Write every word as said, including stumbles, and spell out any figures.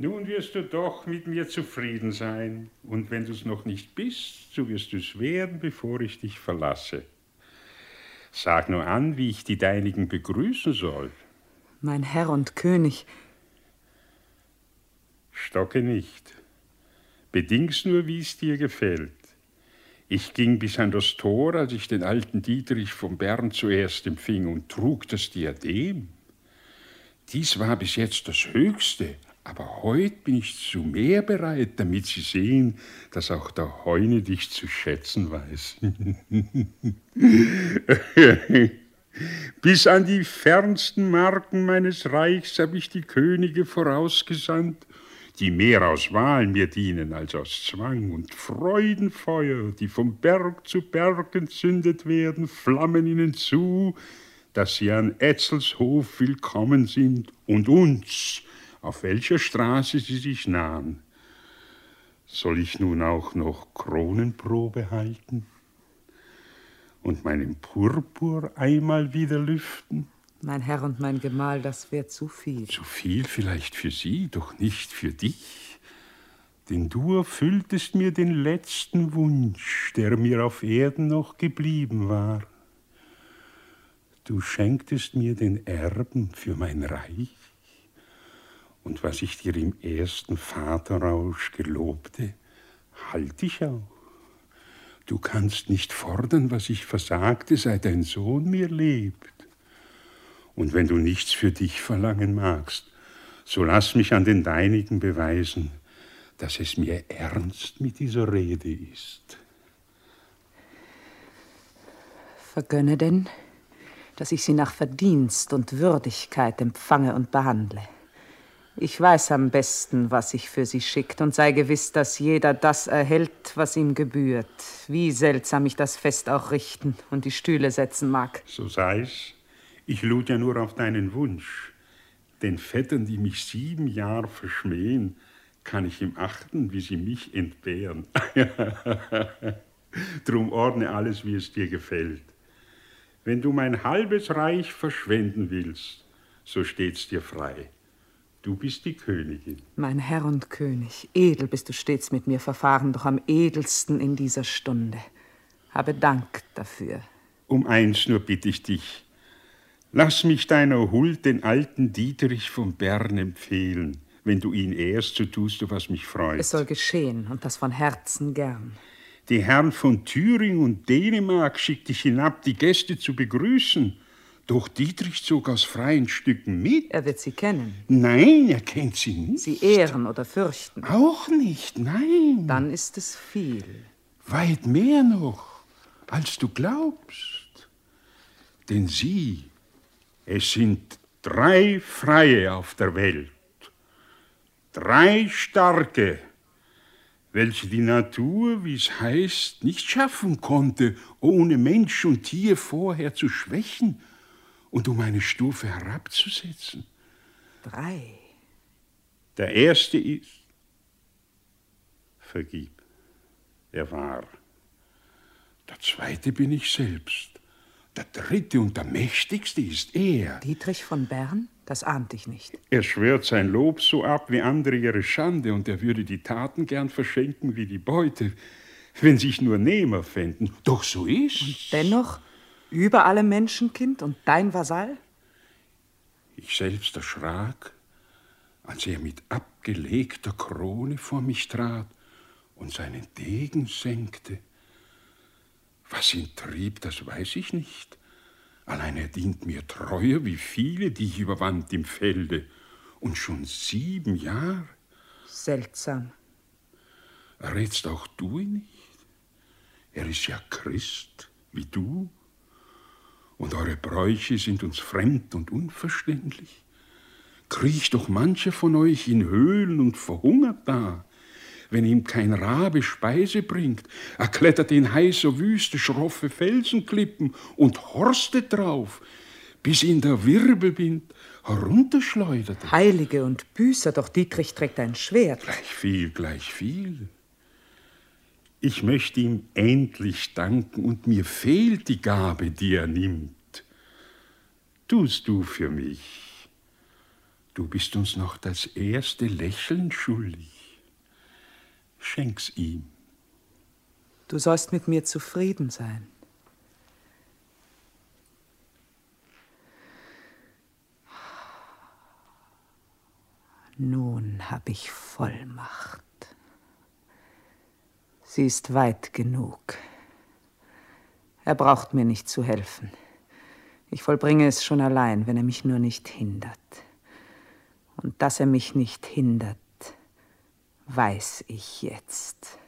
Nun wirst du doch mit mir zufrieden sein. Und wenn du es noch nicht bist, so wirst du es werden, bevor ich dich verlasse. Sag nur an, wie ich die Deinigen begrüßen soll. Mein Herr und König. Stocke nicht. Beding's nur, wie es dir gefällt. Ich ging bis an das Tor, als ich den alten Dietrich von Bern zuerst empfing und trug das Diadem. Dies war bis jetzt das Höchste, aber heute bin ich zu mehr bereit, damit Sie sehen, dass auch der Heune dich zu schätzen weiß. Bis an die fernsten Marken meines Reichs habe ich die Könige vorausgesandt, die mehr aus Wahl mir dienen als aus Zwang, und Freudenfeuer, die vom Berg zu Berg entzündet werden, flammen ihnen zu, dass sie an Etzels Hof willkommen sind und uns, auf welcher Straße sie sich nahen. Soll ich nun auch noch Kronenprobe halten und meinen Purpur einmal wieder lüften? Mein Herr und mein Gemahl, das wäre zu viel. Zu viel vielleicht für Sie, doch nicht für dich. Denn du erfülltest mir den letzten Wunsch, der mir auf Erden noch geblieben war. Du schenktest mir den Erben für mein Reich. Und was ich dir im ersten Vaterrausch gelobte, halte ich auch. Du kannst nicht fordern, was ich versagte, seit dein Sohn mir lebt. Und wenn du nichts für dich verlangen magst, so lass mich an den Deinigen beweisen, dass es mir ernst mit dieser Rede ist. Vergönne denn, dass ich sie nach Verdienst und Würdigkeit empfange und behandle. Ich weiß am besten, was sich für sie schickt, und sei gewiss, dass jeder das erhält, was ihm gebührt. Wie seltsam ich das Fest auch richten und die Stühle setzen mag. So sei's. Ich lud ja nur auf deinen Wunsch. Den Vettern, die mich sieben Jahre verschmähen, kann ich ihm achten, wie sie mich entbehren. Drum ordne alles, wie es dir gefällt. Wenn du mein halbes Reich verschwenden willst, so steht's dir frei. Du bist die Königin. Mein Herr und König, edel bist du stets mit mir verfahren, doch am edelsten in dieser Stunde. Habe Dank dafür. Um eins nur bitte ich dich. Lass mich deiner Huld den alten Dietrich von Bern empfehlen. Wenn du ihn ehrst, so tust du, was mich freut. Es soll geschehen, und das von Herzen gern. Die Herren von Thüringen und Dänemark schickte ich hinab, die Gäste zu begrüßen. Doch Dietrich zog aus freien Stücken mit. Er wird sie kennen. Nein, er kennt sie nicht. Sie ehren oder fürchten. Auch nicht, nein. Dann ist es viel. Weit mehr noch, als du glaubst. Denn sie, es sind drei Freie auf der Welt. Drei Starke, welche die Natur, wie es heißt, nicht schaffen konnte, ohne Mensch und Tier vorher zu schwächen und um eine Stufe herabzusetzen. Drei. Der erste ist, vergib, er war. Der zweite bin ich selbst. Der dritte und der mächtigste ist er. Dietrich von Bern? Das ahnte ich nicht. Er schwört sein Lob so ab wie andere ihre Schande, und er würde die Taten gern verschenken wie die Beute, wenn sich nur Nehmer fänden. Doch so ist's. Und dennoch über alle Menschenkind und dein Vasall? Ich selbst erschrak, als er mit abgelegter Krone vor mich trat und seinen Degen senkte. Was ihn trieb, das weiß ich nicht. Allein er dient mir treuer wie viele, die ich überwand im Felde. Und schon sieben Jahre. Seltsam. Errätst auch du ihn nicht? Er ist ja Christ, wie du. Und eure Bräuche sind uns fremd und unverständlich. Kriecht doch mancher von euch in Höhlen und verhungert da, wenn ihm kein Rabe Speise bringt. Er klettert in heißer Wüste schroffe Felsenklippen und horstet drauf, bis ihn der Wirbelwind herunterschleudert. Heilige und Büßer, doch Dietrich trägt ein Schwert. Gleich viel, gleich viel. Ich möchte ihm endlich danken, und mir fehlt die Gabe, die er nimmt. Tust du für mich, Du bist uns noch das erste Lächeln schuldig. Schenk's ihm. Du sollst mit mir zufrieden sein. Nun hab ich Vollmacht. Sie ist weit genug. Er braucht mir nicht zu helfen. Ich vollbringe es schon allein, wenn er mich nur nicht hindert. Und dass er mich nicht hindert, weiß ich jetzt.